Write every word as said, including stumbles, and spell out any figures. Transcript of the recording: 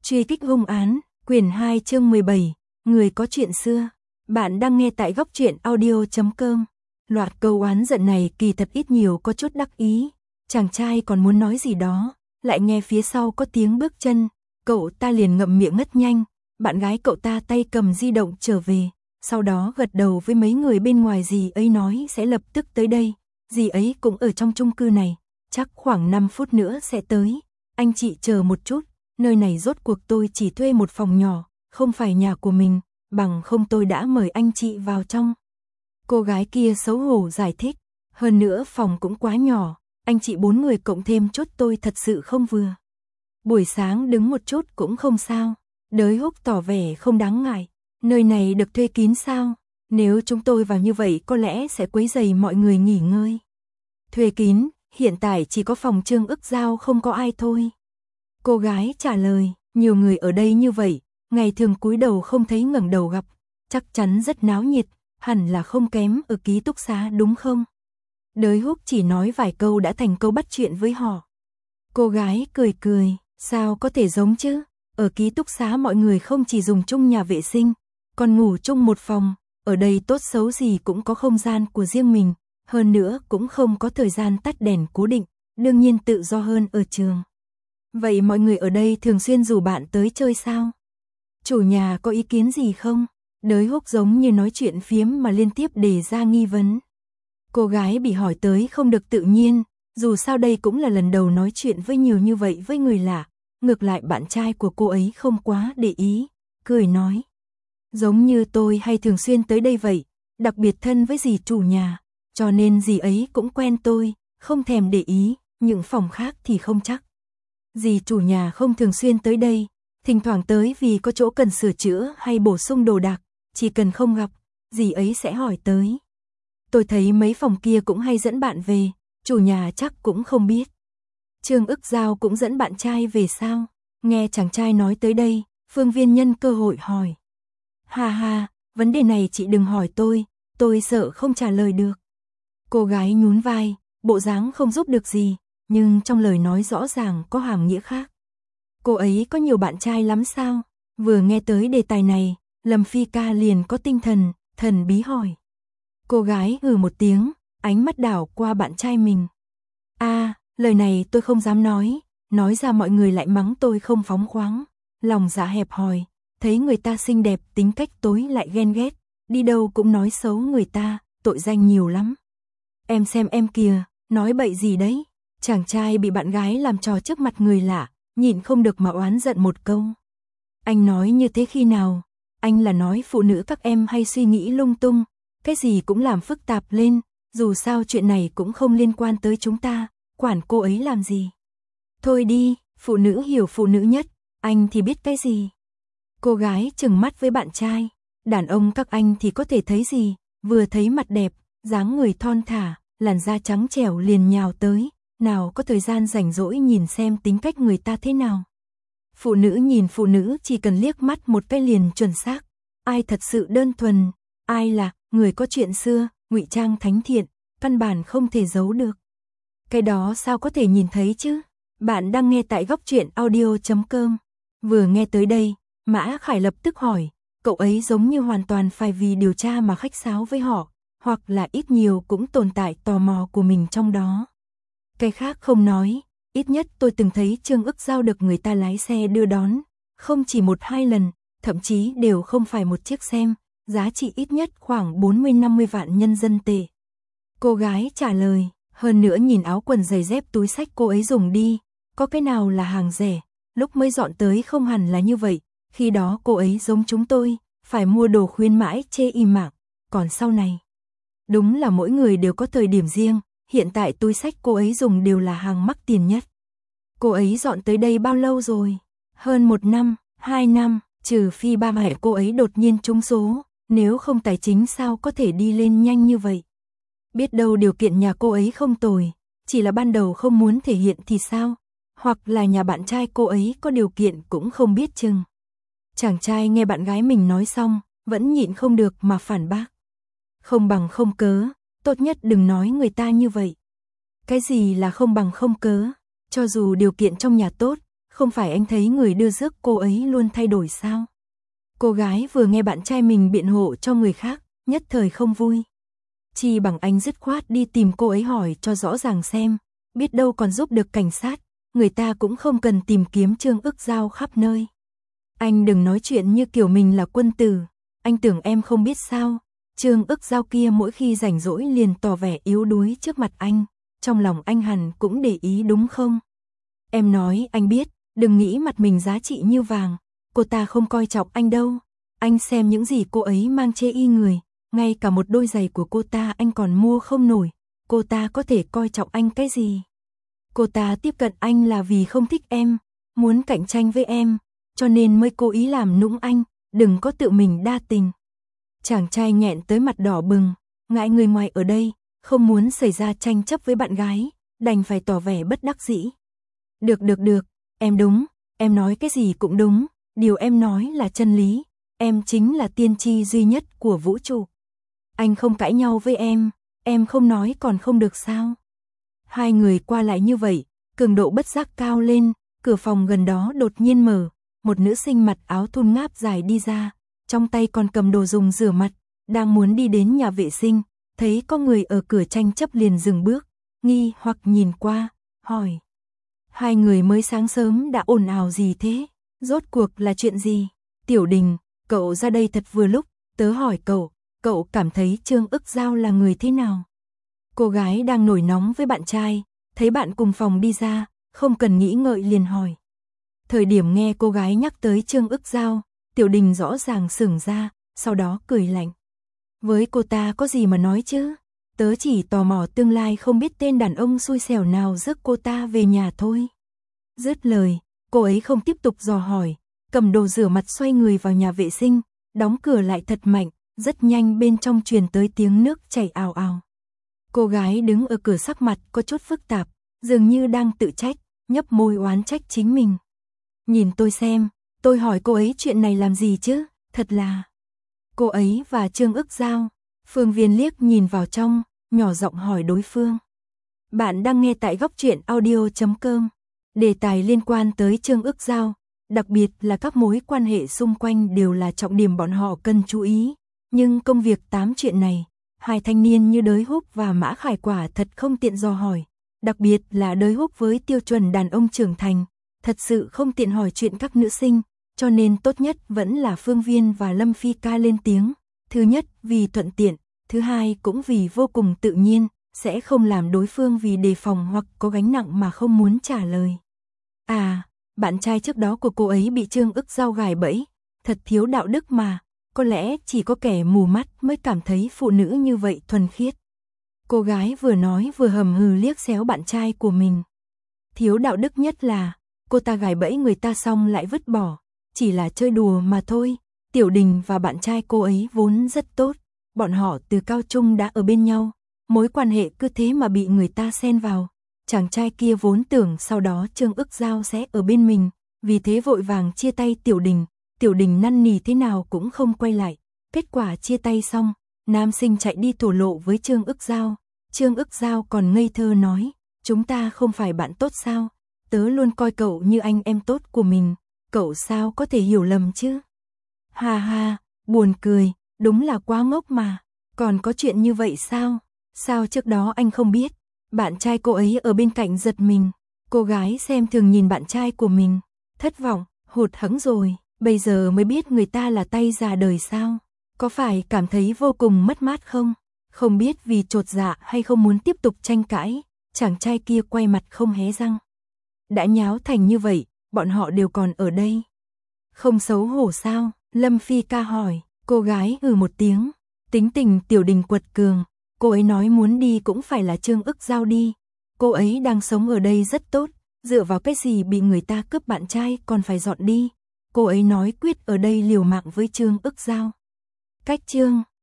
Truy kích hung án, quyển hai chương mười bảy, người có chuyện xưa. Bạn đang nghe tại góc truyện audio chấm com. Loạt câu oán giận này kỳ thật ít nhiều có chút đắc ý. Chàng trai còn muốn nói gì đó, lại nghe phía sau có tiếng bước chân. Cậu ta liền ngậm miệng ngất nhanh. Bạn gái cậu ta tay cầm di động trở về. Sau đó gật đầu với mấy người bên ngoài, dì ấy nói sẽ lập tức tới đây. Dì ấy cũng ở trong chung cư này, chắc khoảng năm phút nữa sẽ tới. Anh chị chờ một chút. Nơi này rốt cuộc tôi chỉ thuê một phòng nhỏ, không phải nhà của mình, bằng không tôi đã mời anh chị vào trong. Cô gái kia xấu hổ giải thích, hơn nữa phòng cũng quá nhỏ, anh chị bốn người cộng thêm chút tôi thật sự không vừa. Buổi sáng đứng một chút cũng không sao. Đới Húc tỏ vẻ không đáng ngại, nơi này được thuê kín sao, nếu chúng tôi vào như vậy có lẽ sẽ quấy rầy mọi người nghỉ ngơi. Thuê kín, hiện tại chỉ có phòng Trương Ức Giao không có ai thôi. Cô gái trả lời, nhiều người ở đây như vậy, ngày thường cúi đầu không thấy ngẩng đầu gặp, chắc chắn rất náo nhiệt, hẳn là không kém ở ký túc xá đúng không? Đới Húc chỉ nói vài câu đã thành câu bắt chuyện với họ. Cô gái cười cười, sao có thể giống chứ? Ở ký túc xá mọi người không chỉ dùng chung nhà vệ sinh, còn ngủ chung một phòng, ở đây tốt xấu gì cũng có không gian của riêng mình, hơn nữa cũng không có thời gian tắt đèn cố định, đương nhiên tự do hơn ở trường. Vậy mọi người ở đây thường xuyên rủ bạn tới chơi sao? Chủ nhà có ý kiến gì không? Đới Húc giống như nói chuyện phiếm mà liên tiếp đề ra nghi vấn. Cô gái bị hỏi tới không được tự nhiên, dù sao đây cũng là lần đầu nói chuyện với nhiều như vậy với người lạ. Ngược lại bạn trai của cô ấy không quá để ý, cười nói. Giống như tôi hay thường xuyên tới đây vậy, đặc biệt thân với dì chủ nhà, cho nên dì ấy cũng quen tôi, không thèm để ý, những phòng khác thì không chắc. Dì chủ nhà không thường xuyên tới đây, thỉnh thoảng tới vì có chỗ cần sửa chữa hay bổ sung đồ đạc, chỉ cần không gặp, dì ấy sẽ hỏi tới. Tôi thấy mấy phòng kia cũng hay dẫn bạn về, chủ nhà chắc cũng không biết. Trương Ức Giao cũng dẫn bạn trai về sao? Nghe chàng trai nói tới đây, Phương Viên nhân cơ hội hỏi. Ha ha, vấn đề này chị đừng hỏi tôi, tôi sợ không trả lời được. Cô gái nhún vai, bộ dáng không giúp được gì, nhưng trong lời nói rõ ràng có hàm nghĩa khác. Cô ấy có nhiều bạn trai lắm sao? Vừa nghe tới đề tài này, Lâm Phi ca liền có tinh thần, thần bí hỏi. Cô gái ừ một tiếng, ánh mắt đảo qua bạn trai mình. À, lời này tôi không dám nói, nói ra mọi người lại mắng tôi không phóng khoáng, lòng dạ hẹp hòi, thấy người ta xinh đẹp tính cách tối lại ghen ghét, đi đâu cũng nói xấu người ta, tội danh nhiều lắm. Em xem em kìa, nói bậy gì đấy? Chàng trai bị bạn gái làm trò trước mặt người lạ, nhịn không được mà oán giận một câu. Anh nói như thế khi nào? Anh là nói phụ nữ các em hay suy nghĩ lung tung, cái gì cũng làm phức tạp lên, dù sao chuyện này cũng không liên quan tới chúng ta, quản cô ấy làm gì? Thôi đi, phụ nữ hiểu phụ nữ nhất, anh thì biết cái gì? Cô gái trừng mắt với bạn trai, đàn ông các anh thì có thể thấy gì, vừa thấy mặt đẹp, dáng người thon thả, làn da trắng trẻo liền nhào tới, nào có thời gian rảnh rỗi nhìn xem tính cách người ta thế nào. Phụ nữ nhìn phụ nữ chỉ cần liếc mắt một cái liền chuẩn xác, ai thật sự đơn thuần, ai là người có chuyện xưa, ngụy trang thánh thiện, căn bản không thể giấu được. Cái đó sao có thể nhìn thấy chứ? Bạn đang nghe tại góc truyện audio chấm com. Vừa nghe tới đây, Mã Khải lập tức hỏi, cậu ấy giống như hoàn toàn phải vì điều tra mà khách sáo với họ, hoặc là ít nhiều cũng tồn tại tò mò của mình trong đó. Cái khác không nói, ít nhất tôi từng thấy Trương Ức Giao được người ta lái xe đưa đón, không chỉ một hai lần, thậm chí đều không phải một chiếc xem, giá trị ít nhất khoảng bốn mươi năm mươi vạn nhân dân tệ. Cô gái trả lời, hơn nữa nhìn áo quần giày dép túi xách cô ấy dùng đi, có cái nào là hàng rẻ, lúc mới dọn tới không hẳn là như vậy, khi đó cô ấy giống chúng tôi, phải mua đồ khuyên mãi chê im mảng, còn sau này. Đúng là mỗi người đều có thời điểm riêng, hiện tại túi xách cô ấy dùng đều là hàng mắc tiền nhất. Cô ấy dọn tới đây bao lâu rồi? Hơn một năm, hai năm, trừ phi ba mẹ cô ấy đột nhiên trúng số, nếu không tài chính sao có thể đi lên nhanh như vậy. Biết đâu điều kiện nhà cô ấy không tồi, chỉ là ban đầu không muốn thể hiện thì sao? Hoặc là nhà bạn trai cô ấy có điều kiện cũng không biết chừng. Chàng trai nghe bạn gái mình nói xong, vẫn nhịn không được mà phản bác. Không bằng không cớ, tốt nhất đừng nói người ta như vậy. Cái gì là không bằng không cớ? Cho dù điều kiện trong nhà tốt, không phải anh thấy người đưa rước cô ấy luôn thay đổi sao? Cô gái vừa nghe bạn trai mình biện hộ cho người khác, nhất thời không vui. Chi bằng anh dứt khoát đi tìm cô ấy hỏi cho rõ ràng xem, biết đâu còn giúp được cảnh sát, người ta cũng không cần tìm kiếm Trương Ức Giao khắp nơi. Anh đừng nói chuyện như kiểu mình là quân tử, anh tưởng em không biết sao, Trương Ức Giao kia mỗi khi rảnh rỗi liền tỏ vẻ yếu đuối trước mặt anh, trong lòng anh hẳn cũng để ý đúng không? Em nói anh biết, đừng nghĩ mặt mình giá trị như vàng, cô ta không coi trọng anh đâu, anh xem những gì cô ấy mang chê y người, ngay cả một đôi giày của cô ta anh còn mua không nổi, cô ta có thể coi trọng anh cái gì? Cô ta tiếp cận anh là vì không thích em, muốn cạnh tranh với em, cho nên mới cố ý làm nũng anh, đừng có tự mình đa tình. Chàng trai nghẹn tới mặt đỏ bừng, ngại người ngoài ở đây, không muốn xảy ra tranh chấp với bạn gái, đành phải tỏ vẻ bất đắc dĩ. Được được được, em đúng, em nói cái gì cũng đúng, điều em nói là chân lý, em chính là tiên tri duy nhất của vũ trụ. Anh không cãi nhau với em, em không nói còn không được sao? Hai người qua lại như vậy, cường độ bất giác cao lên, cửa phòng gần đó đột nhiên mở, một nữ sinh mặc áo thun ngáp dài đi ra, trong tay còn cầm đồ dùng rửa mặt, đang muốn đi đến nhà vệ sinh, thấy có người ở cửa tranh chấp liền dừng bước, nghi hoặc nhìn qua, hỏi. Hai người mới sáng sớm đã ồn ào gì thế? Rốt cuộc là chuyện gì? Tiểu Đình, cậu ra đây thật vừa lúc, tớ hỏi cậu, cậu cảm thấy Trương Ức Giao là người thế nào? Cô gái đang nổi nóng với bạn trai, thấy bạn cùng phòng đi ra, không cần nghĩ ngợi liền hỏi. Thời điểm nghe cô gái nhắc tới Trương Ức Giao, Tiểu Đình rõ ràng sững ra, sau đó cười lạnh. Với cô ta có gì mà nói chứ? Tớ chỉ tò mò tương lai không biết tên đàn ông xui xẻo nào rước cô ta về nhà thôi. Dứt lời, cô ấy không tiếp tục dò hỏi, cầm đồ rửa mặt xoay người vào nhà vệ sinh, đóng cửa lại thật mạnh, rất nhanh bên trong truyền tới tiếng nước chảy ào ào. Cô gái đứng ở cửa sắc mặt có chút phức tạp, dường như đang tự trách, nhấp môi oán trách chính mình. Nhìn tôi xem, tôi hỏi cô ấy chuyện này làm gì chứ, thật là... Cô ấy và Trương Ức Giao, Phương Viên liếc nhìn vào trong, nhỏ giọng hỏi đối phương. Bạn đang nghe tại góc truyện audio chấm com. Đề tài liên quan tới Trương Ức Giao, đặc biệt là các mối quan hệ xung quanh đều là trọng điểm bọn họ cần chú ý. Nhưng công việc tám chuyện này, hai thanh niên như Đới Húc và Mã Khải quả thật không tiện dò hỏi. Đặc biệt là Đới Húc với tiêu chuẩn đàn ông trưởng thành, thật sự không tiện hỏi chuyện các nữ sinh, cho nên tốt nhất vẫn là Phương Viên và Lâm Phi Ca lên tiếng. Thứ nhất vì thuận tiện, thứ hai cũng vì vô cùng tự nhiên, sẽ không làm đối phương vì đề phòng hoặc có gánh nặng mà không muốn trả lời. À, bạn trai trước đó của cô ấy bị Trương Ức Giao gài bẫy, thật thiếu đạo đức mà, có lẽ chỉ có kẻ mù mắt mới cảm thấy phụ nữ như vậy thuần khiết. Cô gái vừa nói vừa hầm hừ liếc xéo bạn trai của mình. Thiếu đạo đức nhất là, cô ta gài bẫy người ta xong lại vứt bỏ, chỉ là chơi đùa mà thôi. Tiểu Đình và bạn trai cô ấy vốn rất tốt, bọn họ từ cao trung đã ở bên nhau, mối quan hệ cứ thế mà bị người ta xen vào. Chàng trai kia vốn tưởng sau đó Trương Ức Giao sẽ ở bên mình, vì thế vội vàng chia tay Tiểu Đình. Tiểu Đình năn nỉ thế nào cũng không quay lại, kết quả chia tay xong, nam sinh chạy đi thổ lộ với Trương Ức Giao. Trương Ức Giao còn ngây thơ nói, chúng ta không phải bạn tốt sao, tớ luôn coi cậu như anh em tốt của mình, cậu sao có thể hiểu lầm chứ? Ha ha, buồn cười, đúng là quá ngốc mà, còn có chuyện như vậy sao? Sao trước đó anh không biết? Bạn trai cô ấy ở bên cạnh giật mình, cô gái xem thường nhìn bạn trai của mình, thất vọng, hụt hẫng rồi, bây giờ mới biết người ta là tay già đời sao? Có phải cảm thấy vô cùng mất mát không? Không biết vì chột dạ hay không muốn tiếp tục tranh cãi, chàng trai kia quay mặt không hé răng. Đã nháo thành như vậy, bọn họ đều còn ở đây. Không xấu hổ sao? Lâm Phi Ca hỏi, cô gái ừ một tiếng, tính tình Tiểu Đình quật cường, cô ấy nói muốn đi cũng phải là Trương Ức Giao đi. Cô ấy đang sống ở đây rất tốt, dựa vào cái gì bị người ta cướp bạn trai còn phải dọn đi. Cô ấy nói quyết ở đây liều mạng với Trương Ức Giao. Cách Trương